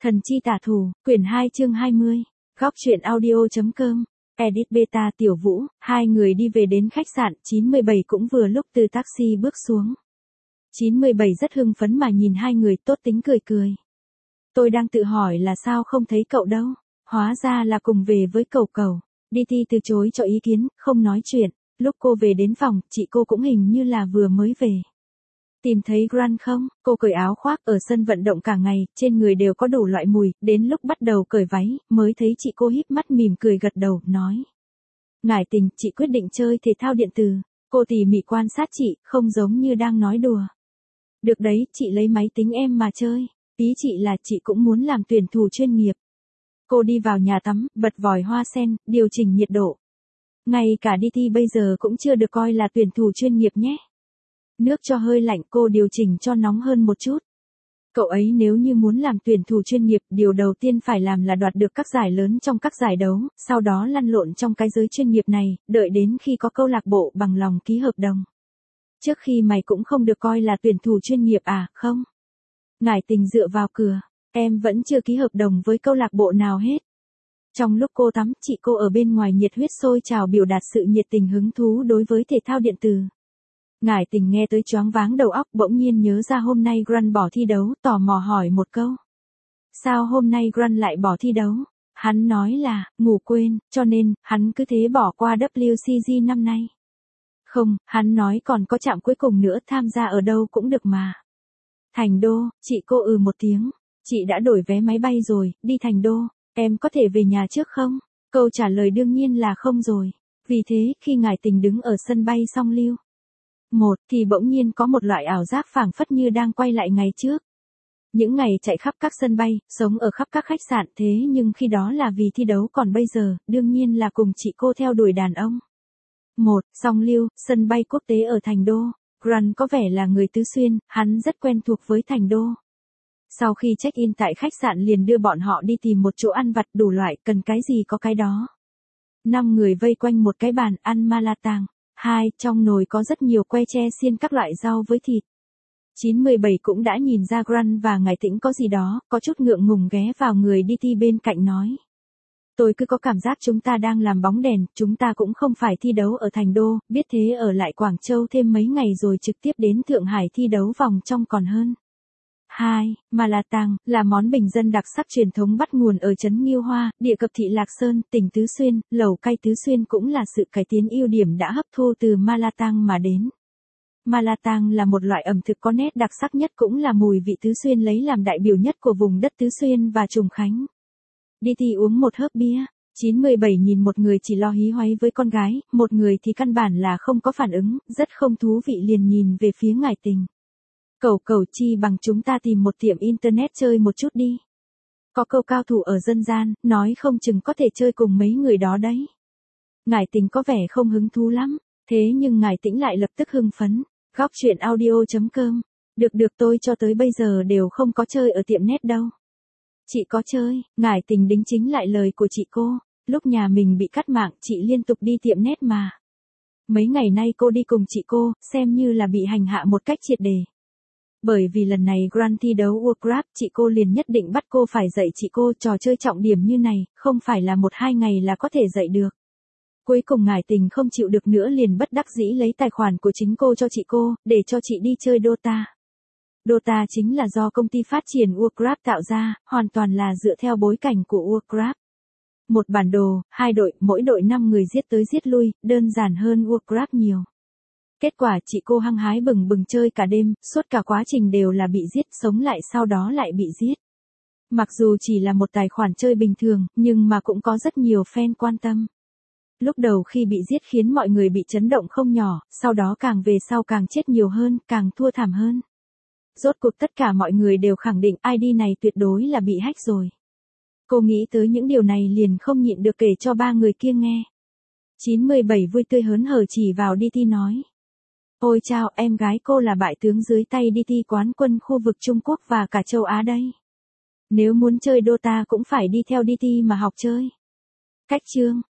Thần chi tả thủ, quyển 2 chương 20. Góc truyện audio.com. Edit beta Tiểu Vũ, hai người đi về đến khách sạn 97 cũng vừa lúc từ taxi bước xuống. 97 rất hưng phấn mà nhìn hai người, tốt tính cười cười. Tôi đang tự hỏi là sao không thấy cậu đâu, hóa ra là cùng về với Cầu Cầu. DT từ chối cho ý kiến, không nói chuyện. Lúc cô về đến phòng, chị cô cũng hình như là vừa mới về. Tìm thấy Grant không? Cô cởi áo khoác ở sân vận động cả ngày, trên người đều có đủ loại mùi, đến lúc bắt đầu cởi váy, mới thấy chị cô híp mắt mỉm cười gật đầu, nói. Ngải Tình, chị quyết định chơi thể thao điện tử. Cô tỉ mỉ quan sát chị, không giống như đang nói đùa. Được đấy, chị lấy máy tính em mà chơi. Ý chị là chị cũng muốn làm tuyển thủ chuyên nghiệp. Cô đi vào nhà tắm, bật vòi hoa sen, điều chỉnh nhiệt độ. Ngay cả DT bây giờ cũng chưa được coi là tuyển thủ chuyên nghiệp nhé. Nước cho hơi lạnh, cô điều chỉnh cho nóng hơn một chút. Cậu ấy nếu như muốn làm tuyển thủ chuyên nghiệp, điều đầu tiên phải làm là đoạt được các giải lớn trong các giải đấu, sau đó lăn lộn trong cái giới chuyên nghiệp này, đợi đến khi có câu lạc bộ bằng lòng ký hợp đồng. Trước khi mày cũng không được coi là tuyển thủ chuyên nghiệp à, không? Ngải Tình dựa vào cửa, em vẫn chưa ký hợp đồng với câu lạc bộ nào hết. Trong lúc cô tắm, chị cô ở bên ngoài nhiệt huyết sôi trào biểu đạt sự nhiệt tình hứng thú đối với thể thao điện tử. Ngải Tình nghe tới choáng váng đầu óc, bỗng nhiên nhớ ra hôm nay Grant bỏ thi đấu, tò mò hỏi một câu. Sao hôm nay Grant lại bỏ thi đấu? Hắn nói là, ngủ quên, cho nên, hắn cứ thế bỏ qua WCG năm nay. Không, hắn nói còn có chặng cuối cùng nữa, tham gia ở đâu cũng được mà. Thành Đô, chị cô một tiếng. Chị đã đổi vé máy bay rồi, đi Thành Đô, em có thể về nhà trước không? Câu trả lời đương nhiên là không rồi. Vì thế, khi Ngải Tình đứng ở sân bay Song Lưu thì bỗng nhiên có một loại ảo giác phảng phất như đang quay lại ngày trước. Những ngày chạy khắp các sân bay, sống ở khắp các khách sạn, thế nhưng khi đó là vì thi đấu, còn bây giờ, đương nhiên là cùng chị cô theo đuổi đàn ông. Song Lưu, sân bay quốc tế ở Thành Đô. Grant có vẻ là người Tứ Xuyên, hắn rất quen thuộc với Thành Đô. Sau khi check-in tại khách sạn liền đưa bọn họ đi tìm một chỗ ăn vặt đủ loại, cần cái gì có cái đó. 5 người vây quanh một cái bàn ăn malatang. Trong nồi có rất nhiều que tre xiên các loại rau với thịt. 97 cũng đã nhìn ra Grant và Ngải Tĩnh có gì đó, có chút ngượng ngùng ghé vào người DT bên cạnh nói. Tôi cứ có cảm giác chúng ta đang làm bóng đèn, chúng ta cũng không phải thi đấu ở Thành Đô, biết thế ở lại Quảng Châu thêm mấy ngày rồi trực tiếp đến Thượng Hải thi đấu vòng trong còn hơn. Malatang là món bình dân đặc sắc truyền thống bắt nguồn ở trấn Nghiêu Hoa, địa cập thị Lạc Sơn, tỉnh Tứ Xuyên. Lẩu cay Tứ Xuyên cũng là sự cải tiến ưu điểm đã hấp thu từ Malatang mà đến. Malatang là một loại ẩm thực có nét đặc sắc nhất, cũng là mùi vị Tứ Xuyên lấy làm đại biểu nhất của vùng đất Tứ Xuyên và Trùng Khánh. DT uống một hớp bia. 97 nhìn một người chỉ lo hí hoáy với con gái, một người thì căn bản là không có phản ứng, rất không thú vị, liền nhìn về phía Ngải Tình. Cầu chi bằng chúng ta tìm một tiệm internet chơi một chút đi. Có câu cao thủ ở dân gian, nói không chừng có thể chơi cùng mấy người đó đấy. Ngải Tình có vẻ không hứng thú lắm, thế nhưng Ngải Tĩnh lại lập tức hưng phấn. Góc truyện audio.com. Được tôi cho tới bây giờ đều không có chơi ở tiệm net đâu. Chị có chơi. Ngải Tình đính chính lại lời của chị cô. Lúc nhà mình bị cắt mạng, chị liên tục đi tiệm net mà. Mấy ngày nay cô đi cùng chị cô, xem như là bị hành hạ một cách triệt để. Bởi vì lần này Grant thi đấu Warcraft, chị cô liền nhất định bắt cô phải dạy chị cô trò chơi trọng điểm như này, không phải là 1-2 ngày là có thể dạy được. Cuối cùng Ngải Tình không chịu được nữa liền bất đắc dĩ lấy tài khoản của chính cô cho chị cô, để cho chị đi chơi Dota. Dota chính là do công ty phát triển Warcraft tạo ra, hoàn toàn là dựa theo bối cảnh của Warcraft. Một bản đồ, 2 đội, mỗi đội 5 người giết tới giết lui, đơn giản hơn Warcraft nhiều. Kết quả chị cô hăng hái bừng bừng chơi cả đêm, suốt cả quá trình đều là bị giết, sống lại sau đó lại bị giết. Mặc dù chỉ là một tài khoản chơi bình thường, nhưng mà cũng có rất nhiều fan quan tâm. Lúc đầu khi bị giết khiến mọi người bị chấn động không nhỏ, sau đó càng về sau càng chết nhiều hơn, càng thua thảm hơn. Rốt cuộc tất cả mọi người đều khẳng định ID này tuyệt đối là bị hack rồi. Cô nghĩ tới những điều này liền không nhịn được kể cho 3 người kia nghe. 97 vui tươi hớn hở chỉ vào DT nói. Ôi chao, em gái cô là bại tướng dưới tay DT quán quân khu vực Trung Quốc và cả châu Á đây. Nếu muốn chơi Dota cũng phải đi theo DT mà học chơi. Cách chương.